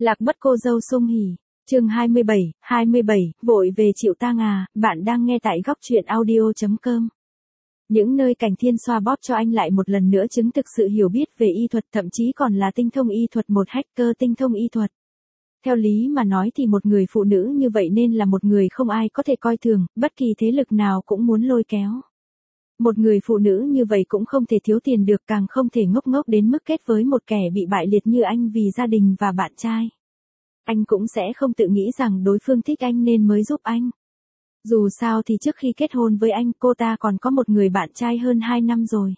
Lạc mất cô dâu sung hỉ. Chương 27, vội về chịu tang à, bạn đang nghe tại góc truyện audio.com. Những nơi Cảnh Thiên xoa bóp cho anh lại một lần nữa chứng thực sự hiểu biết về y thuật, thậm chí còn là tinh thông y thuật, một hacker tinh thông y thuật. Theo lý mà nói thì một người phụ nữ như vậy nên là một người không ai có thể coi thường, bất kỳ thế lực nào cũng muốn lôi kéo. Một người phụ nữ như vậy cũng không thể thiếu tiền được, càng không thể ngốc ngốc đến mức kết với một kẻ bị bại liệt như anh vì gia đình và bạn trai. Anh cũng sẽ không tự nghĩ rằng đối phương thích anh nên mới giúp anh. Dù sao thì trước khi kết hôn với anh, cô ta còn có một người bạn trai hơn 2 năm rồi.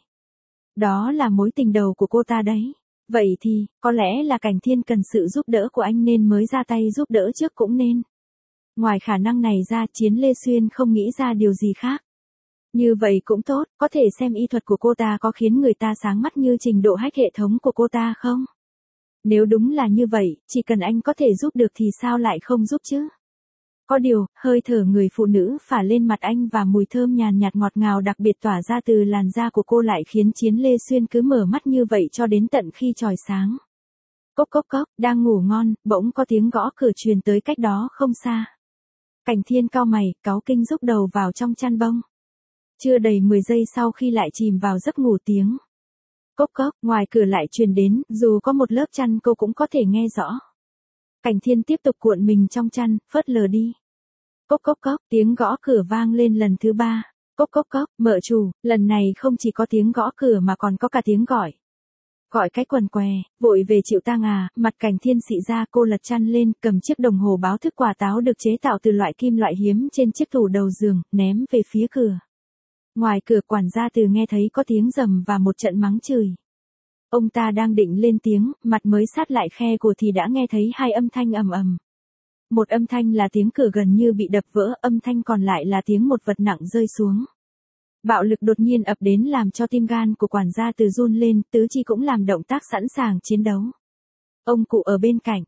Đó là mối tình đầu của cô ta đấy. Vậy thì, có lẽ là Cảnh Thiên cần sự giúp đỡ của anh nên mới ra tay giúp đỡ trước cũng nên. Ngoài khả năng này ra, Chiến Lê Xuyên không nghĩ ra điều gì khác. Như vậy cũng tốt, có thể xem y thuật của cô ta có khiến người ta sáng mắt như trình độ hack hệ thống của cô ta không? Nếu đúng là như vậy, chỉ cần anh có thể giúp được thì sao lại không giúp chứ? Có điều, hơi thở người phụ nữ phả lên mặt anh và mùi thơm nhàn nhạt ngọt ngào đặc biệt tỏa ra từ làn da của cô lại khiến Chiến Lê Xuyên cứ mở mắt như vậy cho đến tận khi chòi sáng. Cốc cốc cốc, đang ngủ ngon, bỗng có tiếng gõ cửa truyền tới cách đó không xa. Cảnh Thiên cau mày, cáu kinh rúc đầu vào trong chăn bông. Chưa đầy 10 giây sau khi lại chìm vào giấc ngủ, tiếng cốc cốc ngoài cửa lại truyền đến, dù có một lớp chăn cô cũng có thể nghe rõ. Cảnh Thiên tiếp tục cuộn mình trong chăn, phớt lờ đi. Cốc cốc cốc, tiếng gõ cửa vang lên lần thứ 3. Cốc cốc cốc, mợ chủ, lần này không chỉ có tiếng gõ cửa mà còn có cả tiếng gọi. Gọi cái quần què, vội về chịu tang à, mặt Cảnh Thiên xị ra, cô lật chăn lên, cầm chiếc đồng hồ báo thức quả táo được chế tạo từ loại kim loại hiếm trên chiếc tủ đầu giường, ném về phía cửa. Ngoài cửa, quản gia Từ nghe thấy có tiếng rầm và một trận mắng chửi. Ông ta đang định lên tiếng, mặt mới sát lại khe của thì đã nghe thấy hai âm thanh ầm ầm. Một âm thanh là tiếng cửa gần như bị đập vỡ, âm thanh còn lại là tiếng một vật nặng rơi xuống. Bạo lực đột nhiên ập đến làm cho tim gan của quản gia Từ run lên, tứ chi cũng làm động tác sẵn sàng chiến đấu. Ông cụ ở bên cạnh,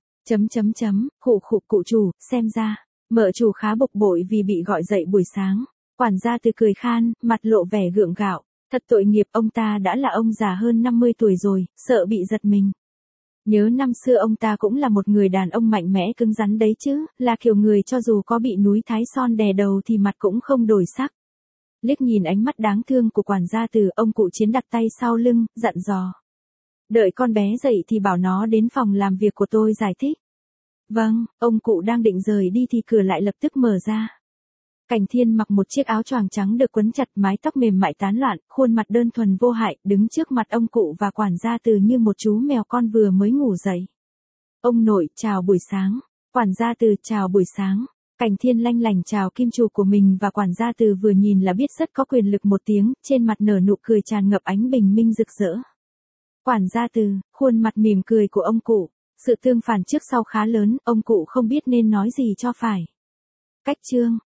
khụ cụ chủ, xem ra, mợ chủ khá bực bội vì bị gọi dậy buổi sáng. Quản gia Từ cười khan, mặt lộ vẻ gượng gạo. Thật tội nghiệp, ông ta đã là ông già hơn 50 tuổi rồi, sợ bị giật mình. Nhớ năm xưa ông ta cũng là một người đàn ông mạnh mẽ cứng rắn đấy chứ, là kiểu người cho dù có bị núi Thái Son đè đầu thì mặt cũng không đổi sắc. Liếc nhìn ánh mắt đáng thương của quản gia Từ, ông cụ Chiến đặt tay sau lưng, dặn dò. Đợi con bé dậy thì bảo nó đến phòng làm việc của tôi giải thích. Vâng, ông cụ đang định rời đi thì cửa lại lập tức mở ra. Cảnh Thiên mặc một chiếc áo choàng trắng được quấn chặt, mái tóc mềm mại tán loạn, khuôn mặt đơn thuần vô hại, đứng trước mặt ông cụ và quản gia Từ như một chú mèo con vừa mới ngủ dậy. Ông nội, chào buổi sáng. Quản gia Từ, chào buổi sáng. Cảnh Thiên lanh lảnh chào kim chủ của mình và quản gia Từ vừa nhìn là biết rất có quyền lực một tiếng, trên mặt nở nụ cười tràn ngập ánh bình minh rực rỡ. Quản gia Từ, khuôn mặt mỉm cười của ông cụ, sự tương phản trước sau khá lớn, ông cụ không biết nên nói gì cho phải. Cách chương